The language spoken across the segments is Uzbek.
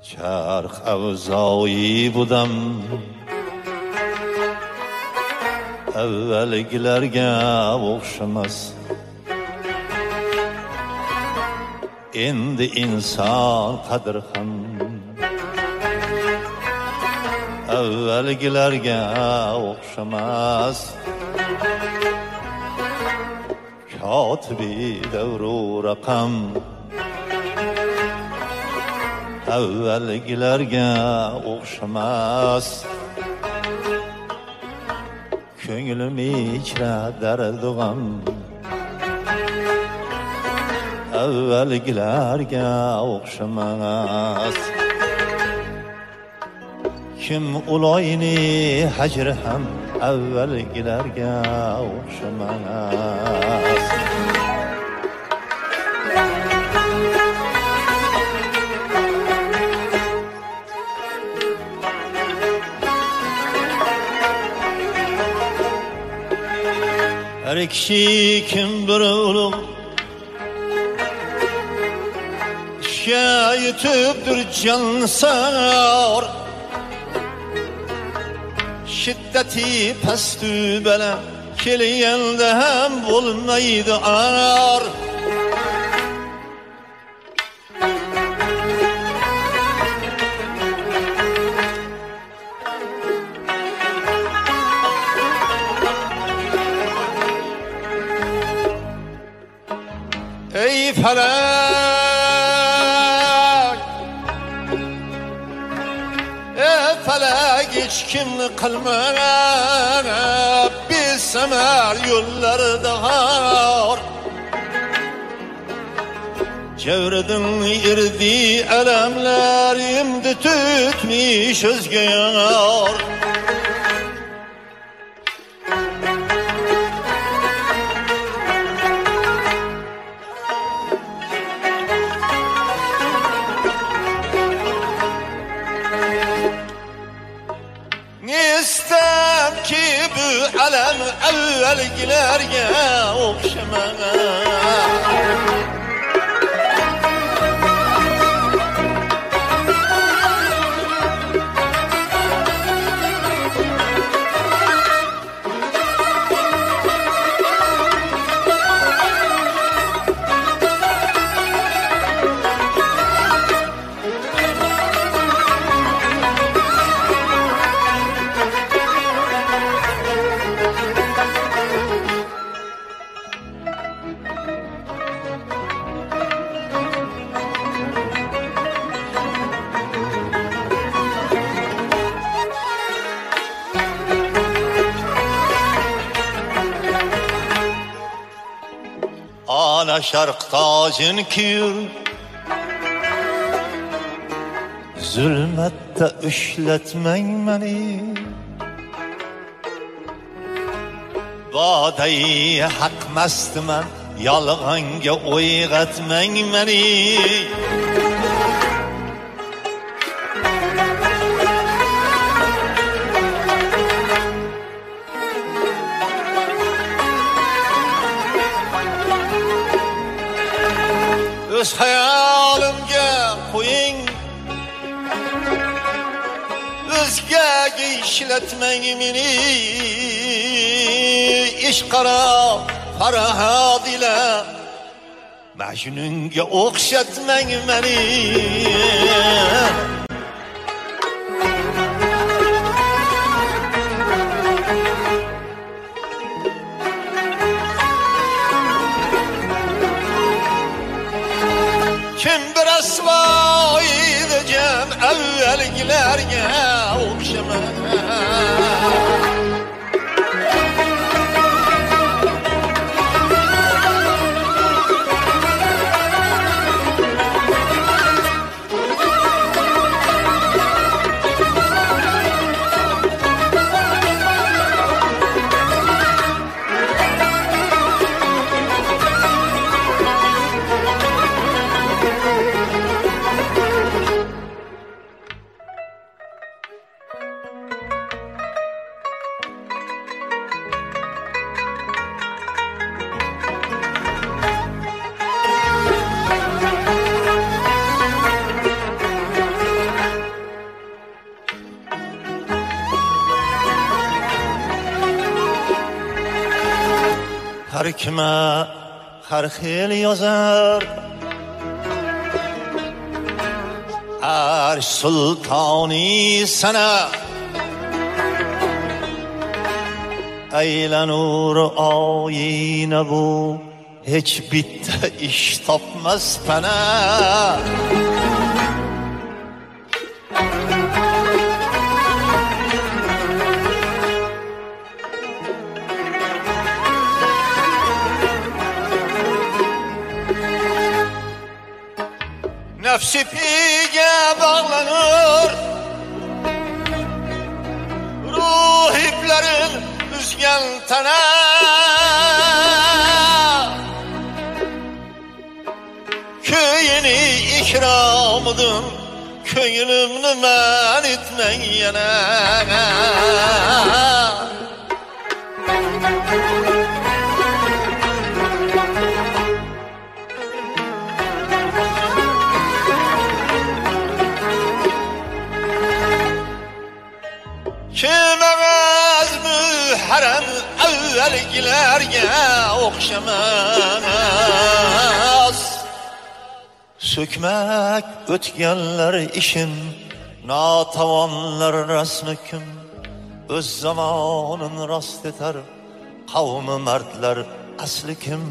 Çarx avzoyi budam avvalgilarga o'xshamas. Endi inson qadri ham avvalgilarga o'xshamas. Kotibi davru raqam avvalgilarga o'xshamas. Ko'nglim ichra dardu g'am avvalgilarga o'xshamas. Kim uloyini hajri ham avvalgilarga o'xshamas. Her kişi kim bir ulug' yetibdir cansar. Şiddeti pastü bela kelganda ham bo'lmaydi ar. Ey felak, ey felak, hiç kimni qilma, biz samar yo'llarda har. Çevredin irdi alamlar, imdi tutmuş özge yar. İstem ki bu alem evvelgilerge o'xshamas. Ana şark tacın kiyur, zulmette üşletmen beni. Badayı hak mestimen, yalğanga o'yg'atmang beni. Öz hayalimga qo'ying, o'zgaga ishlatmang meni. Ish qara farahod ila Majnunga o'xshatmang meni. Kim bir asvo edeceğim evvelgilerge o'xshamas. har kime har xil yozar. Arş sultani sana aylanur oyina bu, hiç bitta ish topmas pana. Nefsi pige bağlanır, ruh iplerin üzgen tana. Köyünü ikramıdın, köyünümnü men etmen yana. Kimemez müherrem evvelgilerge okşamaz. Sökmek ötgenler işin, natavanlar resmi kim? Öz zamanın rast eter, kavmi mertler asli kim?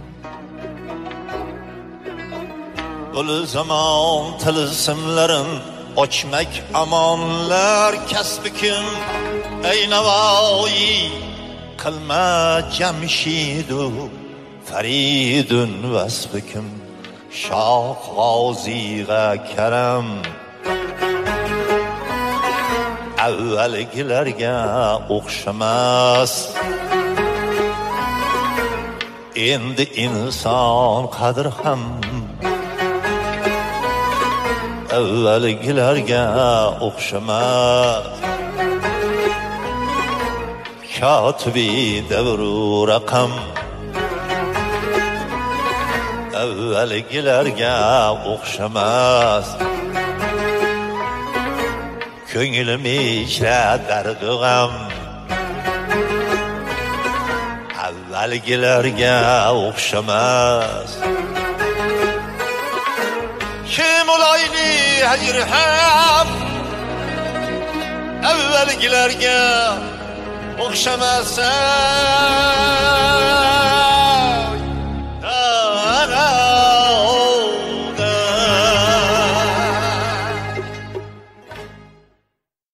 Ulu zaman tılsımların açmak amanlar kasbi kim? Ey Navoiy kılma Cemşidu Feridun vasbi kim? Şah G'oziga karam avvalgilarga o'xshamas. Endi inson qadr ham avvalgilarga o'xshamas. Kotibi davru raqam avvalgilarga o'xshamas. Ko'nglim ichra dardu g'am avvalgilarga o'xshamas. Kim olayli hajr ham avvalgilarga o'xshamasa.